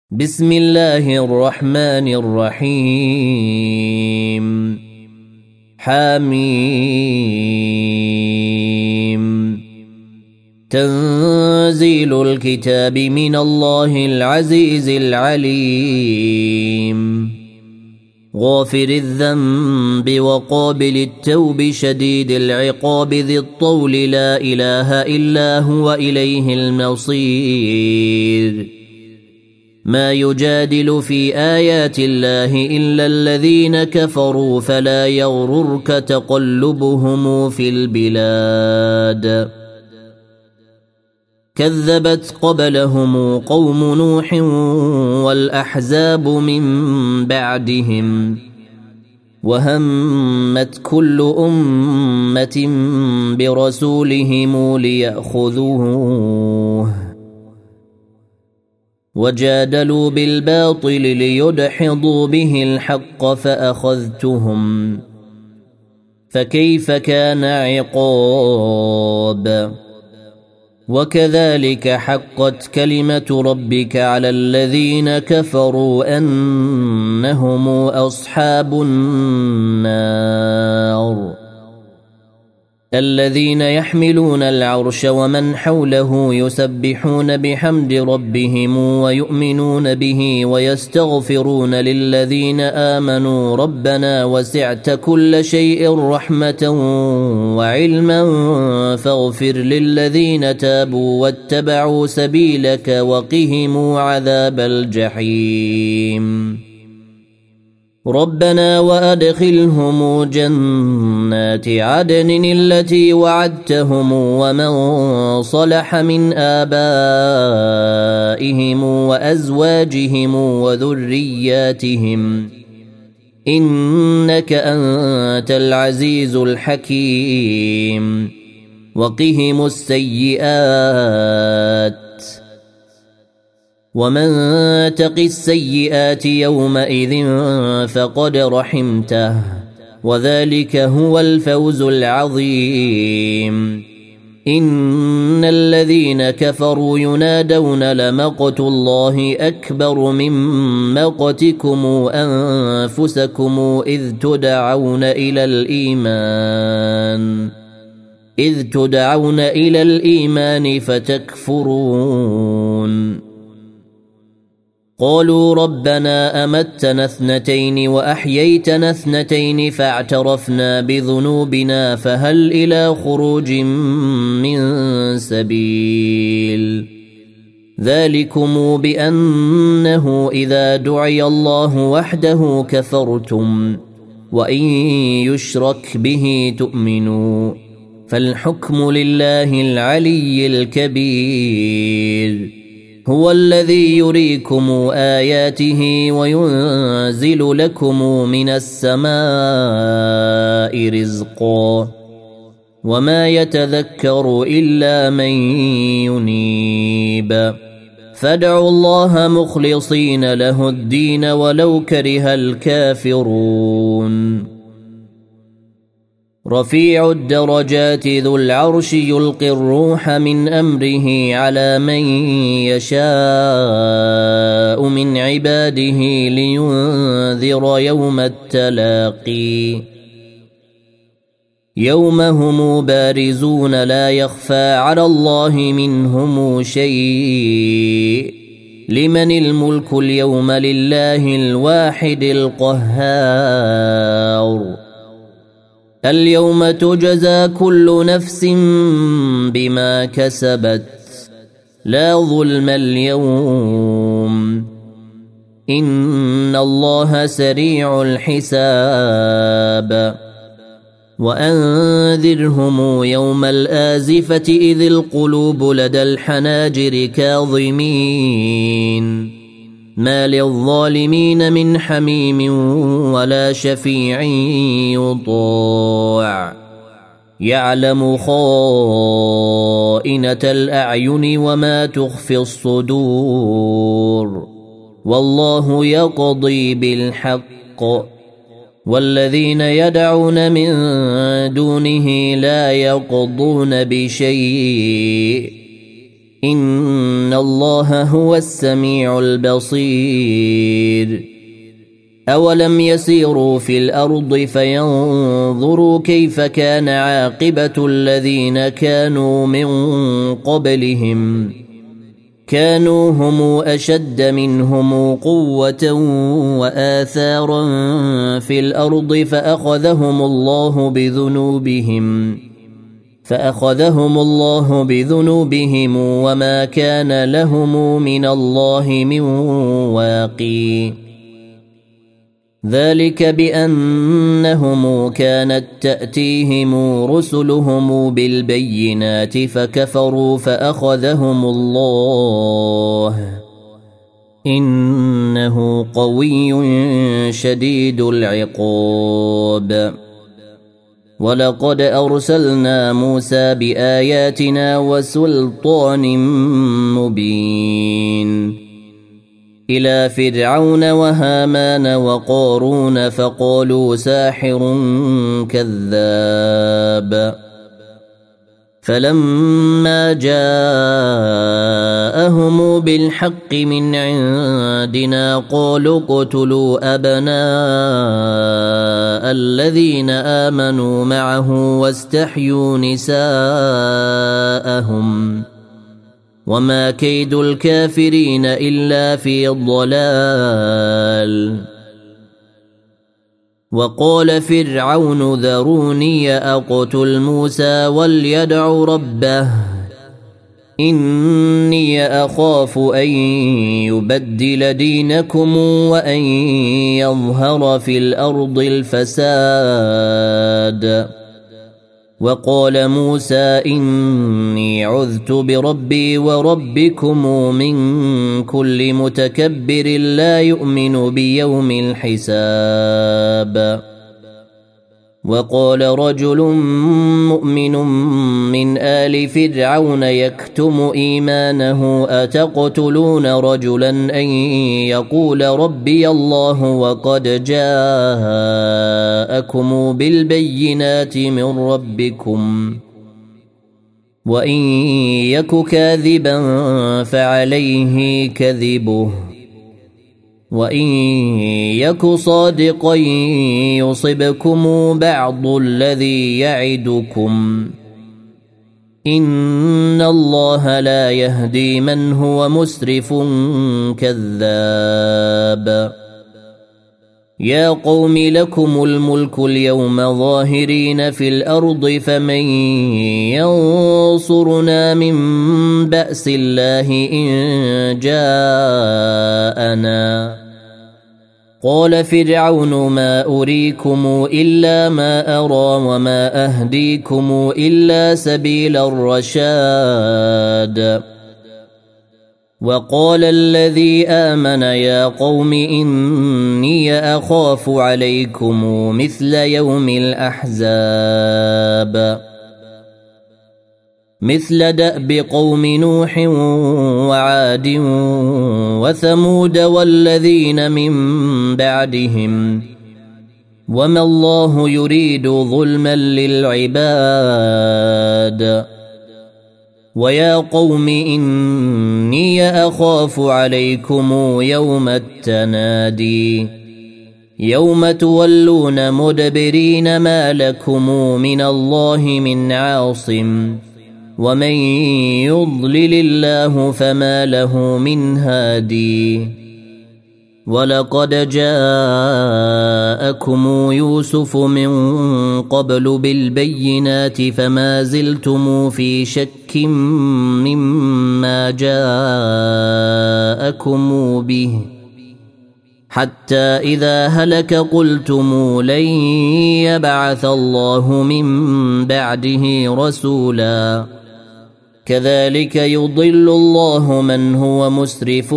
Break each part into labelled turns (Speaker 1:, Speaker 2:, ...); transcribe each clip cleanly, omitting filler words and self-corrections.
Speaker 1: بسم الله الرحمن الرحيم حميم تنزيل الكتاب من الله العزيز العليم غافر الذنب وقابل التوب شديد العقاب ذي الطول لا إله إلا هو إليه المصير ما يجادل في آيات الله إلا الذين كفروا فلا يغررك تقلبهم في البلاد كذبت قبلهم قوم نوح والأحزاب من بعدهم وهمت كل أمة برسولهم ليأخذوه وجادلوا بالباطل ليدحضوا به الحق فأخذتهم فكيف كان عقاب وكذلك حقت كلمة ربك على الذين كفروا أنهم أصحاب النار الذين يحملون العرش ومن حوله يسبحون بحمد ربهم ويؤمنون به ويستغفرون للذين آمنوا ربنا وسعت كل شيء رحمة وعلما فاغفر للذين تابوا واتبعوا سبيلك وقهم عذاب الجحيم ربنا وأدخلهم جنات عدن التي وعدتهم ومن صلح من آبائهم وأزواجهم وذرياتهم إنك أنت العزيز الحكيم وقهم السيئات ومن تق السيئات يومئذ فقد رحمته وذلك هو الفوز العظيم إن الذين كفروا ينادون لمقت الله أكبر من مقتكم أنفسكم إذ تدعون إلى الإيمان فتكفرون قالوا ربنا أمتنا اثنتين وأحييتنا اثنتين فاعترفنا بذنوبنا فهل إلى خروج من سبيل ذلكم بأنه إذا دعي الله وحده كفرتم وإن يشرك به تؤمنوا فالحكم لله العلي الكبير هو الذي يريكم آياته وينزل لكم من السماء رزقا وما يتذكر إلا من ينيب فادعوا الله مخلصين له الدين ولو كره الكافرون رفيع الدرجات ذو العرش يلقي الروح من أمره على من يشاء من عباده لينذر يوم التلاقي يوم هم بارزون لا يخفى على الله منهم شيء لمن الملك اليوم لله الواحد القهار اليوم تجزى كل نفس بما كسبت لا ظلم اليوم إن الله سريع الحساب وأنذرهم يوم الآزفة إذ القلوب لدى الحناجر كاظمين ما للظالمين من حميم ولا شفيع يطاع يعلم خائنة الأعين وما تخفي الصدور والله يقضي بالحق والذين يدعون من دونه لا يقضون بشيء إن الله هو السميع البصير أولم يسيروا في الأرض فينظروا كيف كان عاقبة الذين كانوا من قبلهم كانوا هم أشد منهم قوة وآثارا في الأرض فأخذهم الله بذنوبهم وما كان لهم من الله من واقي ذلك بأنهم كانت تأتيهم رسلهم بالبينات فكفروا فأخذهم الله إنه قوي شديد العقاب ولقد أرسلنا موسى بآياتنا وسلطان مبين إلى فرعون وهامان وقارون فقالوا ساحر كذاب فلما جاءهم بالحق من عندنا قالوا اقتلوا أبناء الذين آمنوا معه واستحيوا نساءهم وما كيد الكافرين إلا في ضلال وقال فرعون ذروني أقتل موسى وليدع ربه إني أخاف أن يبدل دينكم وأن يظهر في الأرض الفساد وقال موسى إني عذت بربي وربكم من كل متكبر لا يؤمن بيوم الحساب وقال رجل مؤمن من آل فرعون يكتم إيمانه أتقتلون رجلا أن يقول ربي الله وقد جاءكم بالبينات من ربكم وإن يك كاذبا فعليه كذبه وإن يك صادقا يصبكم بعض الذي يعدكم إن الله لا يهدي من هو مسرف كذاب يا قوم لكم الملك اليوم ظاهرين في الأرض فمن ينصرنا من بأس الله إن جاءنا قال فرعون ما أريكم إلا ما أرى وما أهديكم إلا سبيل الرشاد وقال الذي آمن يا قوم إني أخاف عليكم مثل يوم الأحزاب مثل دأب قوم نوح وعاد وثمود والذين من بعدهم وما الله يريد ظلما للعباد ويا قوم إني أخاف عليكم يوم التنادي يوم تولون مدبرين ما لكم من الله من عاصم ومن يضلل الله فما له من هادي ولقد جاءكم يوسف من قبل بالبينات فما زلتم في شك مما جاءكم به حتى إذا هلك قلتم لن يبعث الله من بعده رسولا كذلك يضل الله من هو مسرف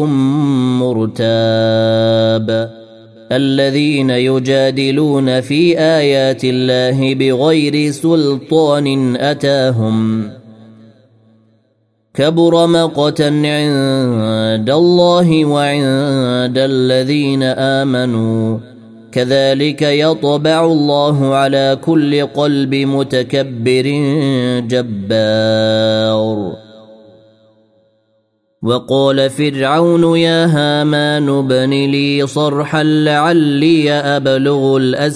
Speaker 1: مرتاب الذين يجادلون في آيات الله بغير سلطان أتاهم كبر مقتا عند الله وعند الذين آمنوا كذلك يطبع الله على كل قلب متكبر جبار وقال فرعون يا هامان ابن لي صرحا لعلي أبلغ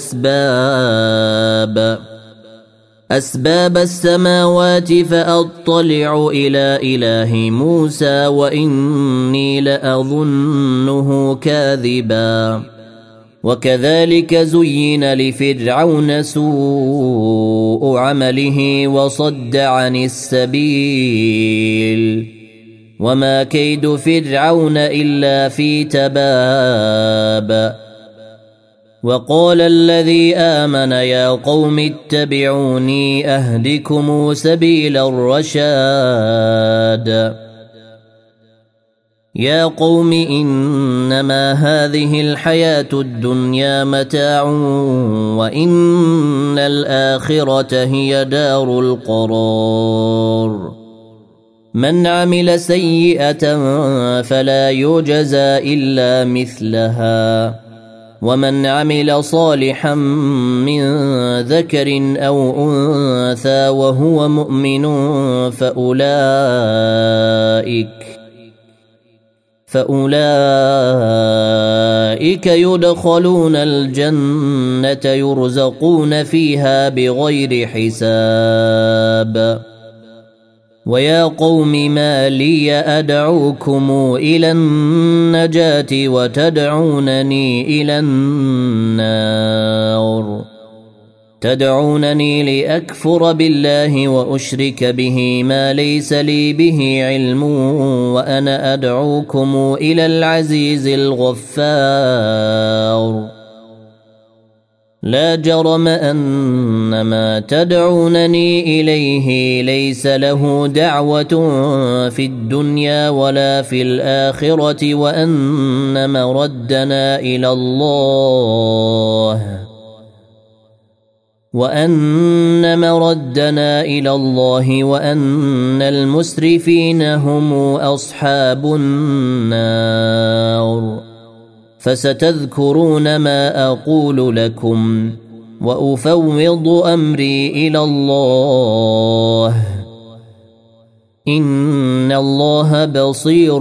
Speaker 1: أسباب السماوات فأطلع إلى إله موسى وإني لأظنه كاذبا وكذلك زين لفرعون سوء عمله وصد عن السبيل وما كيد فرعون إلا في تباب وقال الذي آمن يا قوم اتبعوني أهدكم سبيل الرشاد يا قوم إنما هذه الحياة الدنيا متاع وإن الآخرة هي دار القرار من عمل سيئة فلا يجزى إلا مثلها ومن عمل صالحا من ذكر أو أنثى وهو مؤمن فأولئك يدخلون الجنة يرزقون فيها بغير حساب ويا قوم ما لي أدعوكم إلى النجاة وتدعونني إلى النار تدعونني لأكفر بالله وأشرك به ما ليس لي به علم وأنا أدعوكم إلى العزيز الغفار لا جرم أن ما تدعونني إليه ليس له دعوة في الدنيا ولا في الآخرة وأن مردنا إلى الله وأن المسرفين هم أصحاب النار فستذكرون ما أقول لكم وأفوض أمري إلى الله إن الله بصير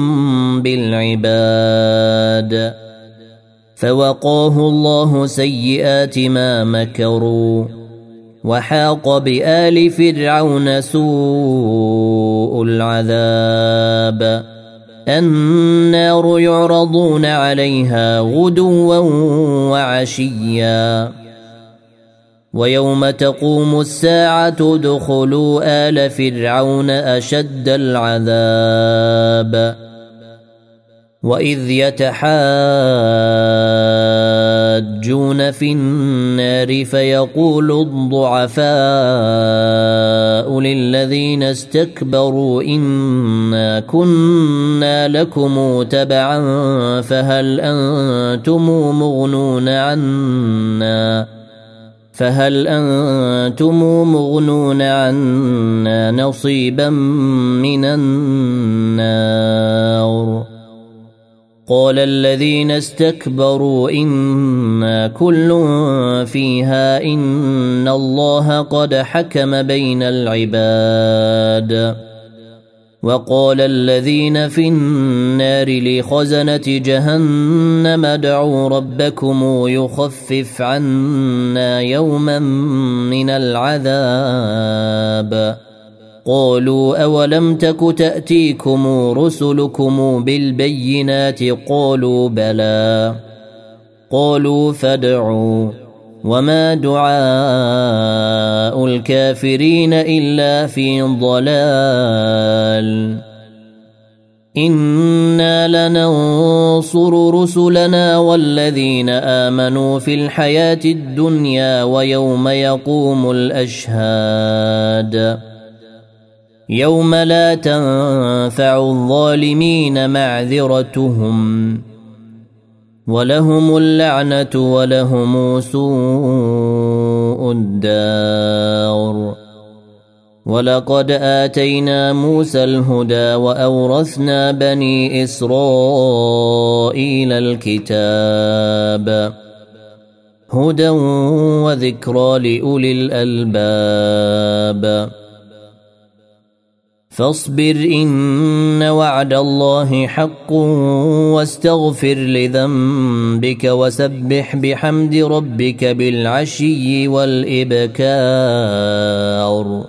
Speaker 1: بالعباد فوقاه الله سيئات ما مكروا وحاق بآل فرعون سوء العذاب النار يعرضون عليها غدوا وعشيا ويوم تقوم الساعة ادخلوا آل فرعون أشد العذاب وإذ يتحاجون في النار فيقول الضعفاء للذين استكبروا إنا كنا لكم تبعا فهل أنتم مغنون عنا نصيبا من النار قال الذين استكبروا إنا كل فيها إن الله قد حكم بين العباد وقال الذين في النار لخزنة جهنم ادعوا ربكم يخفف عنا يوما من العذاب قالوا أولم تك تأتيكم رسلكم بالبينات قالوا بلى قالوا فادعوا وما دعاء الكافرين إلا في ضلال إنا لننصر رسلنا والذين آمنوا في الحياة الدنيا ويوم يقوم الأشهاد يوم لا تنفع الظالمين معذرتهم ولهم اللعنة ولهم سوء الدار ولقد آتينا موسى الهدى وأورثنا بني إسرائيل الكتاب هدى وذكرى لأولي الألباب فاصبر إن وعد الله حق واستغفر لذنبك وسبح بحمد ربك بالعشي والإبكار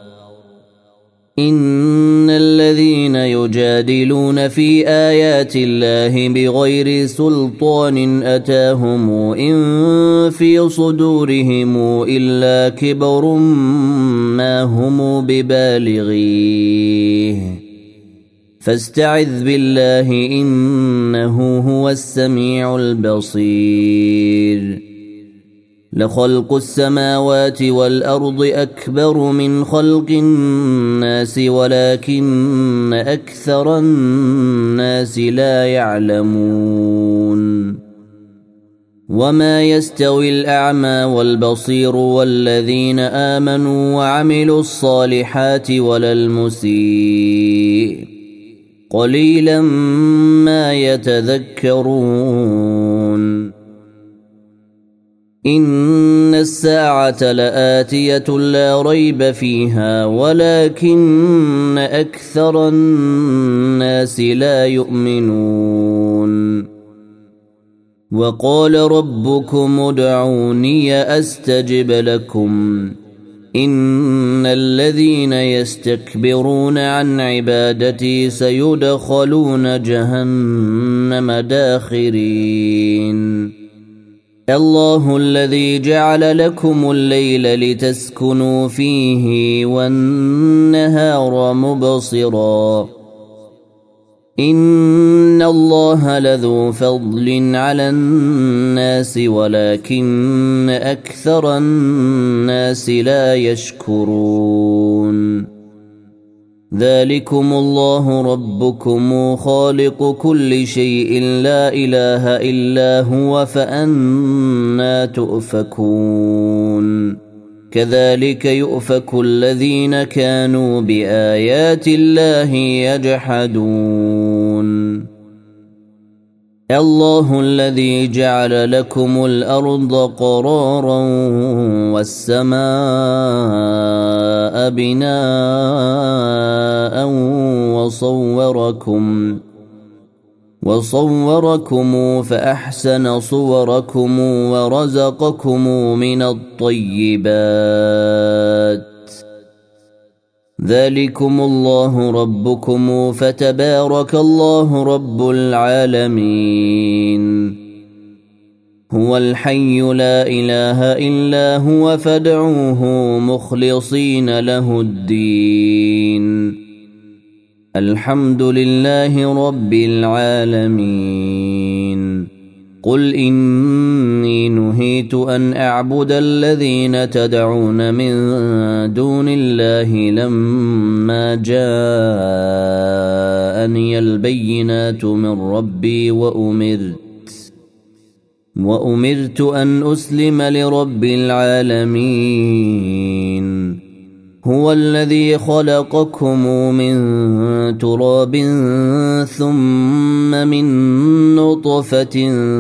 Speaker 1: إن الذين يجادلون في آيات الله بغير سلطان أتاهم إن في صدورهم إلا كبر ما هم ببالغيه فاستعذ بالله إنه هو السميع البصير لخلق السماوات والأرض أكبر من خلق الناس ولكن أكثر الناس لا يعلمون وما يستوي الأعمى والبصير والذين آمنوا وعملوا الصالحات ولا المسيء قليلا ما يتذكرون إن الساعة لآتية لا ريب فيها ولكن أكثر الناس لا يؤمنون وقال ربكم ادعوني أستجب لكم إن الذين يستكبرون عن عبادتي سيدخلون جهنم داخرين الله الذي جعل لكم الليل لتسكنوا فيه والنهار مبصرا إن الله لذو فضل على الناس ولكن أكثر الناس لا يشكرون ذلكم الله ربكم خالق كل شيء لا إله إلا هو فأنى تؤفكون كذلك يؤفك الذين كانوا بآيات الله يجحدون الله الذي جعل لكم الأرض قرارا والسماء بناء وصوركم فأحسن صوركم ورزقكم من الطيبات ذلكم الله ربكم فتبارك الله رب العالمين هو الحي لا إله إلا هو فادعوه مخلصين له الدين الحمد لله رب العالمين قل إني نهيت أن أعبد الذين تدعون من دون الله لما جاءني البينات من ربي وأمرت أن أسلم لرب العالمين هو الذي خلقكم من تراب ثم من نطفة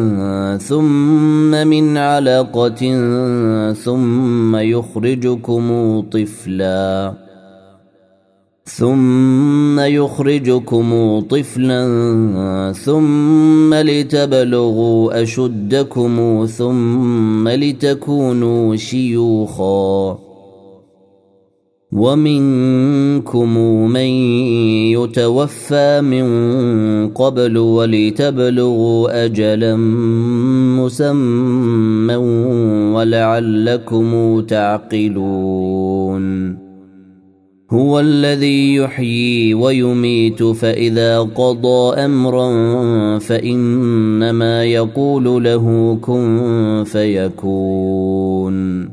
Speaker 1: ثم من علقة ثم يخرجكم طفلا ثم لتبلغوا أشدكم ثم لتكونوا شيوخا ومنكم من يتوفى من قبل ولتبلغوا أجلا مسمى ولعلكم تعقلون هو الذي يحيي ويميت فإذا قضى أمرا فإنما يقول له كن فيكون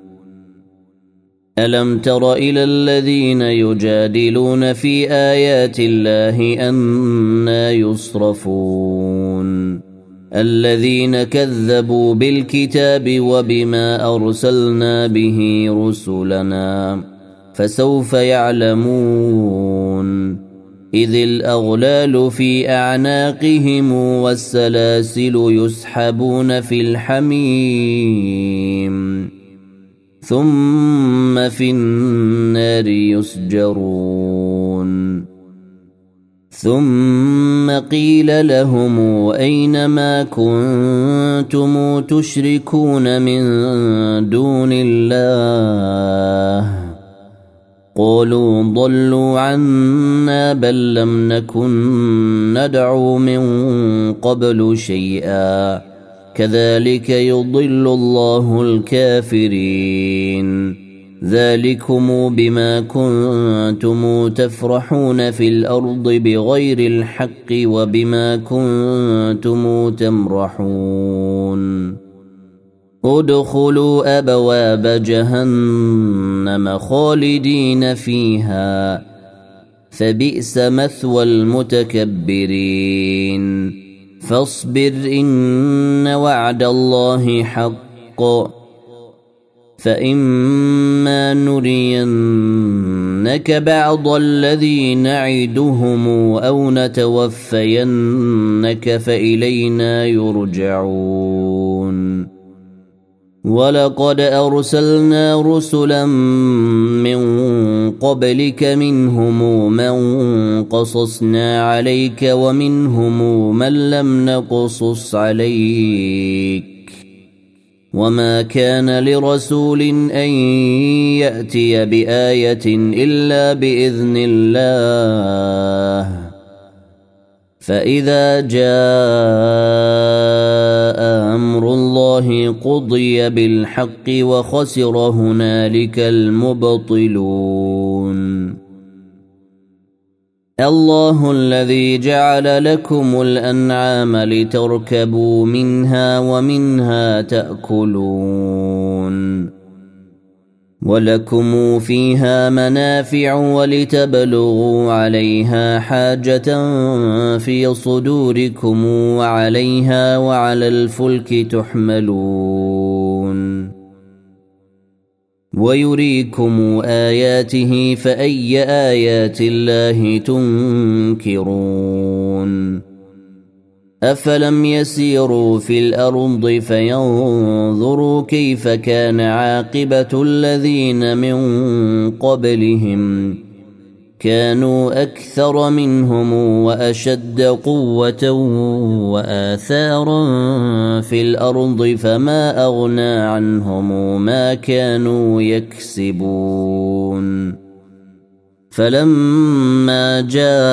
Speaker 1: ألم تر إلى الذين يجادلون في آيات الله أنى يصرفون الذين كذبوا بالكتاب وبما أرسلنا به رسلنا فسوف يعلمون إذ الأغلال في أعناقهم والسلاسل يسحبون في الحميم ثم في النار يسجرون ثم قيل لهم أين ما كنتم تشركون من دون الله قالوا ضلوا عنا بل لم نكن ندعو من قبل شيئا كذلك يضل الله الكافرين ذلكم بما كنتم تفرحون في الأرض بغير الحق وبما كنتم تمرحون ادخلوا أبواب جهنم خالدين فيها فبئس مثوى المتكبرين فاصبر إن وعد الله حق فإما نرينك بعض الذي نعدهم أو نتوفينك فإلينا يرجعون ولقد أرسلنا رسلا من قبلك منهم من قصصنا عليك ومنهم من لم نقصص عليك وما كان لرسول أن يأتي بآية إلا بإذن الله فإذا جاء أمر الله قضي بالحق وخسر هنالك المبطلون الله الذي جعل لكم الأنعام لتركبوا منها ومنها تأكلون ولكم فيها منافع ولتبلغوا عليها حاجة في صدوركم وعليها وعلى الفلك تحملون ويريكم آياته فأي آيات الله تنكرون أفلم يسيروا في الأرض فينظروا كيف كان عاقبة الذين من قبلهم كانوا أكثر منهم وأشد قوة وآثارا في الأرض فما أغنى عنهم ما كانوا يكسبون فلما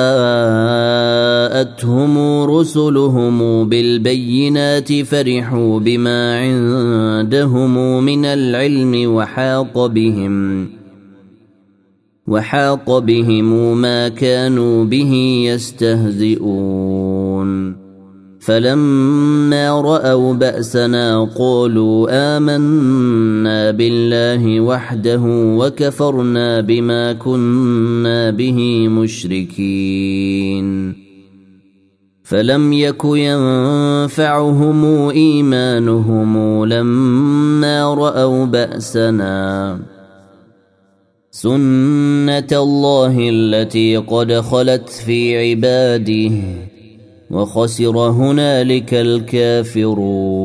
Speaker 1: جاءتهم رسلهم بالبينات فرحوا بما عندهم من العلم وحاق بهم ما كانوا به يستهزئون فلما رأوا بأسنا قالوا آمنا بالله وحده وكفرنا بما كنا به مشركين فلم يك ينفعهم إيمانهم لما رأوا بأسنا سنة الله التي قد خلت في عباده وخسر هنالك الكافرون